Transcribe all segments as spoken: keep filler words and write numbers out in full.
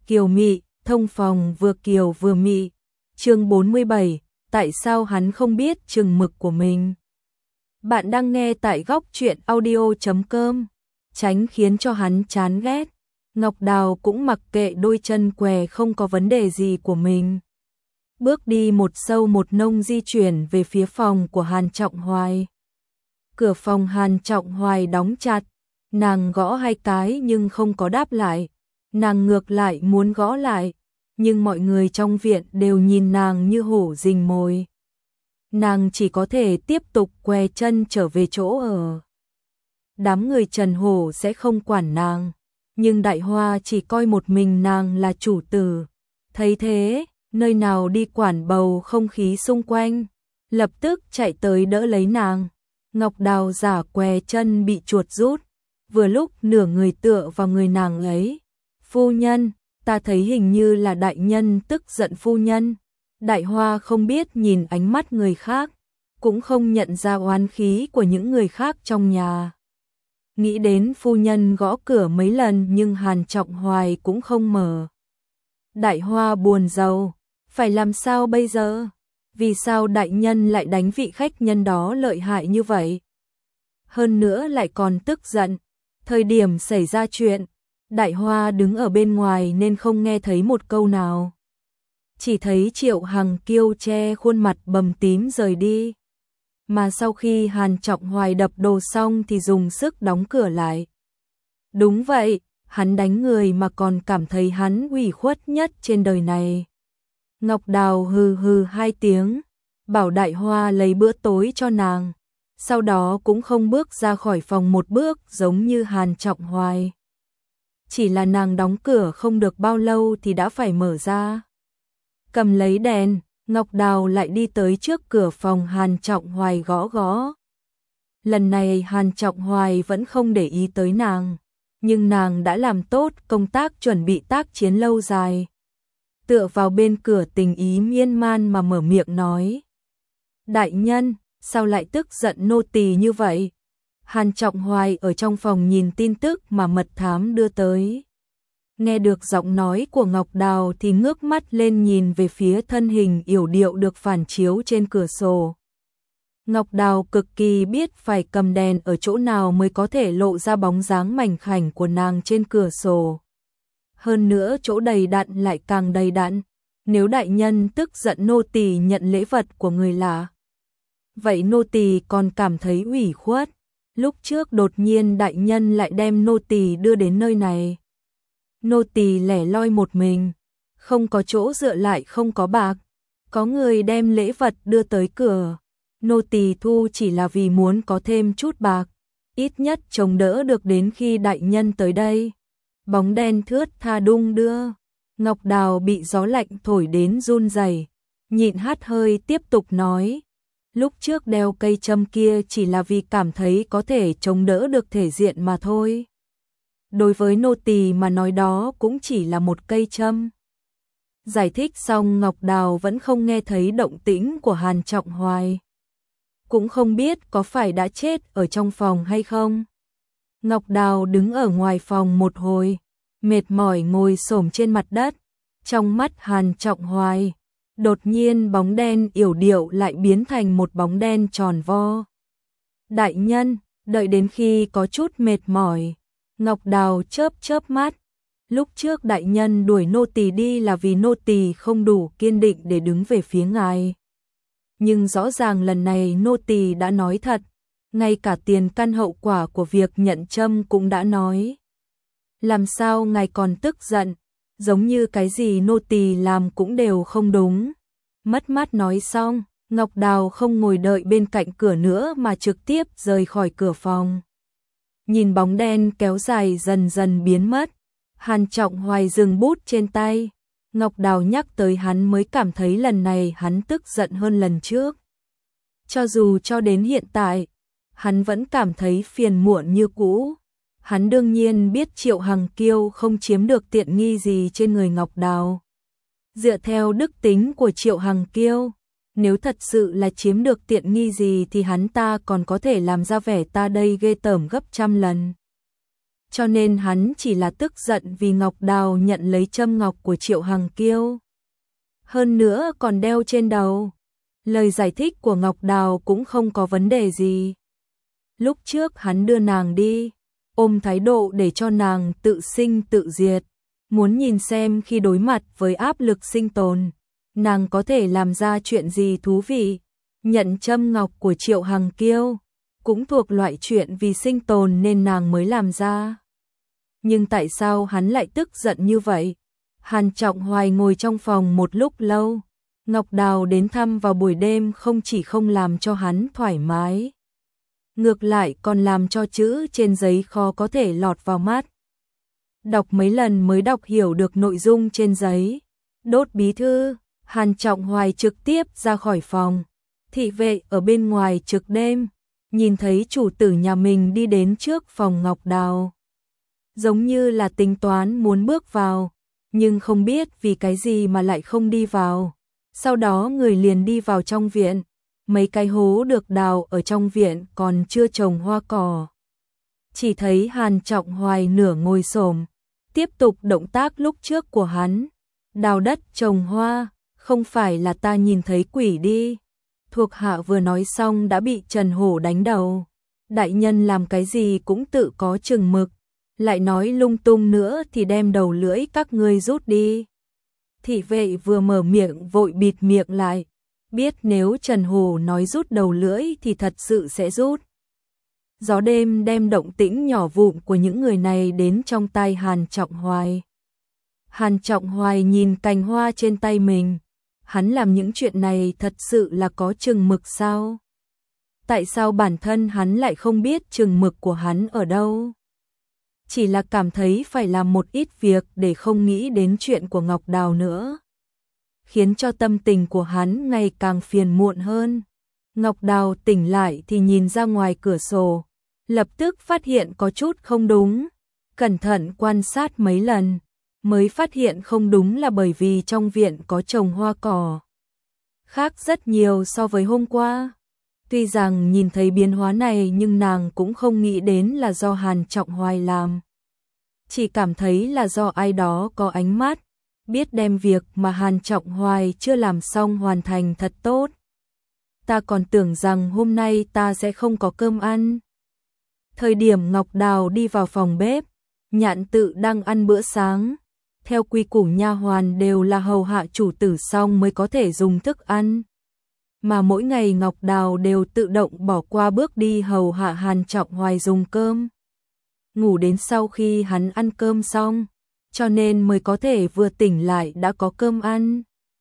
kiều mị, thông phòng vừa kiều vừa mị. Chương bốn mươi bảy, tại sao hắn không biết chừng mực của mình? Bạn đang nghe tại góc truyện audio chấm com, tránh khiến cho hắn chán ghét. Ngọc Đào cũng mặc kệ đôi chân què không có vấn đề gì của mình. Bước đi một sâu một nông di chuyển về phía phòng của Hàn Trọng Hoài. Cửa phòng Hàn Trọng Hoài đóng chặt, nàng gõ hai cái nhưng không có đáp lại. Nàng ngược lại muốn gõ lại, nhưng mọi người trong viện đều nhìn nàng như hổ rình mồi. Nàng chỉ có thể tiếp tục què chân trở về chỗ ở. Đám người Trần Hổ sẽ không quản nàng, nhưng Đại Hoa chỉ coi một mình nàng là chủ tử. Thấy thế, nơi nào đi quản bầu không khí xung quanh, lập tức chạy tới đỡ lấy nàng. Ngọc Đào giả què chân bị chuột rút, vừa lúc nửa người tựa vào người nàng ấy. Phu nhân, ta thấy hình như là đại nhân tức giận phu nhân. Đại Hoa không biết nhìn ánh mắt người khác, cũng không nhận ra oán khí của những người khác trong nhà. Nghĩ đến phu nhân gõ cửa mấy lần nhưng Hàn Trọng Hoài cũng không mở. Đại Hoa buồn rầu, phải làm sao bây giờ? Vì sao đại nhân lại đánh vị khách nhân đó lợi hại như vậy? Hơn nữa lại còn tức giận. Thời điểm xảy ra chuyện, Đại Hoa đứng ở bên ngoài nên không nghe thấy một câu nào. Chỉ thấy Triệu Hằng Kiêu che khuôn mặt bầm tím rời đi. Mà sau khi Hàn Trọng Hoài đập đồ xong thì dùng sức đóng cửa lại. Đúng vậy, hắn đánh người mà còn cảm thấy hắn ủy khuất nhất trên đời này. Ngọc Đào hừ hừ hai tiếng, bảo Đại Hoa lấy bữa tối cho nàng. Sau đó cũng không bước ra khỏi phòng một bước giống như Hàn Trọng Hoài. Chỉ là nàng đóng cửa không được bao lâu thì đã phải mở ra. Cầm lấy đèn, Ngọc Đào lại đi tới trước cửa phòng Hàn Trọng Hoài gõ gõ. Lần này Hàn Trọng Hoài vẫn không để ý tới nàng, nhưng nàng đã làm tốt công tác chuẩn bị tác chiến lâu dài. Tựa vào bên cửa tình ý miên man mà mở miệng nói. Đại nhân, sao lại tức giận nô tỳ như vậy? Hàn Trọng Hoài ở trong phòng nhìn tin tức mà mật thám đưa tới. Nghe được giọng nói của Ngọc Đào thì ngước mắt lên nhìn về phía thân hình yểu điệu được phản chiếu trên cửa sổ. Ngọc Đào cực kỳ biết phải cầm đèn ở chỗ nào mới có thể lộ ra bóng dáng mảnh khảnh của nàng trên cửa sổ. Hơn nữa chỗ đầy đặn lại càng đầy đặn. Nếu đại nhân tức giận nô tỳ nhận lễ vật của người lạ, vậy nô tỳ còn cảm thấy ủy khuất. Lúc trước đột nhiên đại nhân lại đem nô tỳ đưa đến nơi này. Nô tỳ lẻ loi một mình, không có chỗ dựa lại không có bạc. Có người đem lễ vật đưa tới cửa. Nô tỳ thu chỉ là vì muốn có thêm chút bạc, ít nhất chống đỡ được đến khi đại nhân tới đây. Bóng đen thướt tha đung đưa. Ngọc Đào bị gió lạnh thổi đến run rẩy, nhịn hắt hơi tiếp tục nói. Lúc trước đeo cây châm kia chỉ là vì cảm thấy có thể chống đỡ được thể diện mà thôi. Đối với nô tỳ mà nói đó cũng chỉ là một cây châm. Giải thích xong Ngọc Đào vẫn không nghe thấy động tĩnh của Hàn Trọng Hoài. Cũng không biết có phải đã chết ở trong phòng hay không. Ngọc Đào đứng ở ngoài phòng một hồi, mệt mỏi ngồi xổm trên mặt đất. Trong mắt Hàn Trọng Hoài, đột nhiên bóng đen yểu điệu lại biến thành một bóng đen tròn vo. Đại nhân, đợi đến khi có chút mệt mỏi, Ngọc Đào chớp chớp mắt. Lúc trước đại nhân đuổi nô tỳ đi là vì nô tỳ không đủ kiên định để đứng về phía ngài. Nhưng rõ ràng lần này nô tỳ đã nói thật, ngay cả tiền căn hậu quả của việc nhận châm cũng đã nói. Làm sao ngài còn tức giận, giống như cái gì nô tỳ làm cũng đều không đúng. Mất mát nói xong, Ngọc Đào không ngồi đợi bên cạnh cửa nữa mà trực tiếp rời khỏi cửa phòng. Nhìn bóng đen kéo dài dần dần biến mất, Hàn Trọng Hoài dừng bút trên tay. Ngọc Đào nhắc tới hắn mới cảm thấy lần này hắn tức giận hơn lần trước. Cho dù cho đến hiện tại, hắn vẫn cảm thấy phiền muộn như cũ. Hắn đương nhiên biết Triệu Hằng Kiêu không chiếm được tiện nghi gì trên người Ngọc Đào. Dựa theo đức tính của Triệu Hằng Kiêu, nếu thật sự là chiếm được tiện nghi gì thì hắn ta còn có thể làm ra vẻ ta đây ghê tởm gấp trăm lần. cho nên hắn chỉ là tức giận vì Ngọc Đào nhận lấy châm ngọc của Triệu Hằng Kiêu. Hơn nữa còn đeo trên đầu. Lời giải thích của Ngọc Đào cũng không có vấn đề gì. Lúc trước hắn đưa nàng đi, ôm thái độ để cho nàng tự sinh tự diệt, muốn nhìn xem khi đối mặt với áp lực sinh tồn, nàng có thể làm ra chuyện gì thú vị. Nhận châm ngọc của Triệu Hằng Kiêu cũng thuộc loại chuyện vì sinh tồn nên nàng mới làm ra. Nhưng tại sao hắn lại tức giận như vậy? Hàn Trọng Hoài ngồi trong phòng một lúc lâu. Ngọc Đào đến thăm vào buổi đêm không chỉ không làm cho hắn thoải mái, ngược lại còn làm cho chữ trên giấy khó có thể lọt vào mắt. Đọc mấy lần mới đọc hiểu được nội dung trên giấy. Đốt bí thư, Hàn Trọng Hoài trực tiếp ra khỏi phòng. Thị vệ ở bên ngoài trực đêm, nhìn thấy chủ tử nhà mình đi đến trước phòng Ngọc Đào. Giống như là tính toán muốn bước vào, nhưng không biết vì cái gì mà lại không đi vào. Sau đó người liền đi vào trong viện. Mấy cái hố được đào ở trong viện còn chưa trồng hoa cỏ. Chỉ thấy Hàn Trọng Hoài nửa ngồi xổm, tiếp tục động tác lúc trước của hắn. Đào đất trồng hoa, không phải là ta nhìn thấy quỷ đi. Thuộc hạ vừa nói xong đã bị Trần Hổ đánh đầu. Đại nhân làm cái gì cũng tự có chừng mực, lại nói lung tung nữa thì đem đầu lưỡi các ngươi rút đi. Thị vệ vừa mở miệng vội bịt miệng lại, biết nếu Trần Hổ nói rút đầu lưỡi thì thật sự sẽ rút. Gió đêm đem động tĩnh nhỏ vụn của những người này đến trong tay Hàn Trọng Hoài. Hàn Trọng Hoài nhìn cành hoa trên tay mình, hắn làm những chuyện này thật sự là có chừng mực sao? Tại sao bản thân hắn lại không biết chừng mực của hắn ở đâu? Chỉ là cảm thấy phải làm một ít việc để không nghĩ đến chuyện của Ngọc Đào nữa, khiến cho tâm tình của hắn ngày càng phiền muộn hơn. Ngọc Đào tỉnh lại thì nhìn ra ngoài cửa sổ, lập tức phát hiện có chút không đúng, cẩn thận quan sát mấy lần, mới phát hiện không đúng là bởi vì trong viện có trồng hoa cỏ. Khác rất nhiều so với hôm qua. Tuy rằng nhìn thấy biến hóa này nhưng nàng cũng không nghĩ đến là do Hàn Trọng Hoài làm. Chỉ cảm thấy là do ai đó có ánh mắt, biết đem việc mà Hàn Trọng Hoài chưa làm xong hoàn thành thật tốt. Ta còn tưởng rằng hôm nay ta sẽ không có cơm ăn. Thời điểm Ngọc Đào đi vào phòng bếp, Nhạn Tự đang ăn bữa sáng. Theo quy củ nha hoàn đều là hầu hạ chủ tử xong mới có thể dùng thức ăn. Mà mỗi ngày Ngọc Đào đều tự động bỏ qua bước đi hầu hạ Hàn Trọng Hoài dùng cơm. Ngủ đến sau khi hắn ăn cơm xong, cho nên mới có thể vừa tỉnh lại đã có cơm ăn.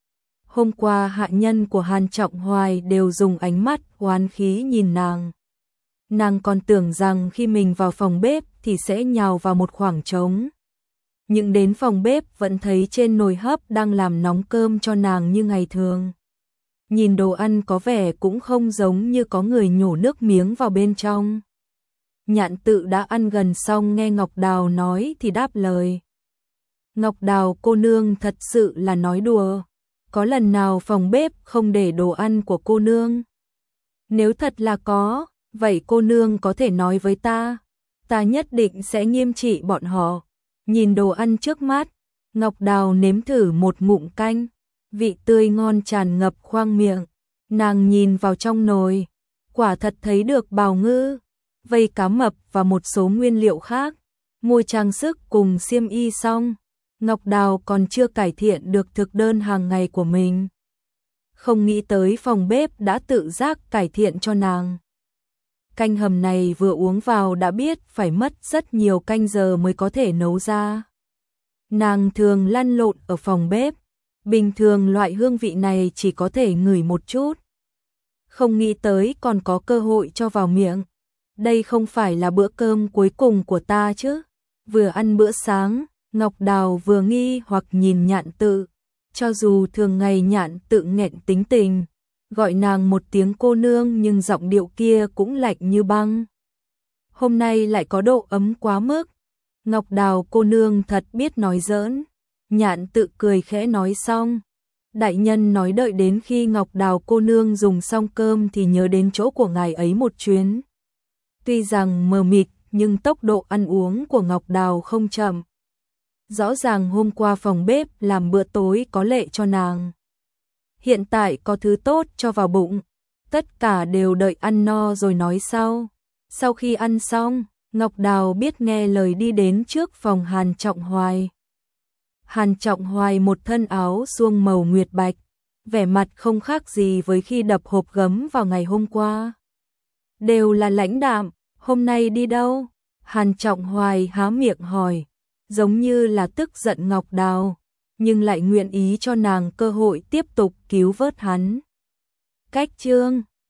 Hôm qua hạ nhân của Hàn Trọng Hoài đều dùng ánh mắt oán khí nhìn nàng. Nàng còn tưởng rằng khi mình vào phòng bếp thì sẽ nhào vào một khoảng trống. Nhưng đến phòng bếp vẫn thấy trên nồi hấp đang làm nóng cơm cho nàng như ngày thường. Nhìn đồ ăn có vẻ cũng không giống như có người nhổ nước miếng vào bên trong. Nhạn Tự đã ăn gần xong nghe Ngọc Đào nói thì đáp lời. Ngọc Đào cô nương thật sự là nói đùa. Có lần nào phòng bếp không để đồ ăn của cô nương? Nếu thật là có, vậy cô nương có thể nói với ta. Ta nhất định sẽ nghiêm trị bọn họ. Nhìn đồ ăn trước mắt, Ngọc Đào nếm thử một ngụm canh. Vị tươi ngon tràn ngập khoang miệng. Nàng nhìn vào trong nồi, quả thật thấy được bào ngư, vây cá mập và một số nguyên liệu khác. Mua trang sức cùng xiêm y xong, Ngọc Đào còn chưa cải thiện được thực đơn hàng ngày của mình. Không nghĩ tới phòng bếp đã tự giác cải thiện cho nàng. Canh hầm này vừa uống vào đã biết phải mất rất nhiều canh giờ mới có thể nấu ra. Nàng thường lăn lộn ở phòng bếp, bình thường loại hương vị này chỉ có thể ngửi một chút. Không nghĩ tới còn có cơ hội cho vào miệng. Đây không phải là bữa cơm cuối cùng của ta chứ. Vừa ăn bữa sáng, Ngọc Đào vừa nghi hoặc nhìn Nhạn Tự. Cho dù thường ngày Nhạn Tự nghẹn tính tình, gọi nàng một tiếng cô nương nhưng giọng điệu kia cũng lạnh như băng. Hôm nay lại có độ ấm quá mức. Ngọc Đào cô nương thật biết nói giỡn. Nhạn Tự cười khẽ nói xong. Đại nhân nói đợi đến khi Ngọc Đào cô nương dùng xong cơm thì nhớ đến chỗ của ngài ấy một chuyến. Tuy rằng mờ mịt nhưng tốc độ ăn uống của Ngọc Đào không chậm. Rõ ràng hôm qua phòng bếp làm bữa tối có lệ cho nàng. Hiện tại có thứ tốt cho vào bụng, tất cả đều đợi ăn no rồi nói sau. Sau khi ăn xong, Ngọc Đào biết nghe lời đi đến trước phòng Hàn Trọng Hoài. Hàn Trọng Hoài một thân áo suông màu nguyệt bạch, vẻ mặt không khác gì với khi đập hộp gấm vào ngày hôm qua. Đều là lãnh đạm, hôm nay đi đâu? Hàn Trọng Hoài há miệng hỏi, giống như là tức giận Ngọc Đào, nhưng lại nguyện ý cho nàng cơ hội tiếp tục cứu vớt hắn. Cách chương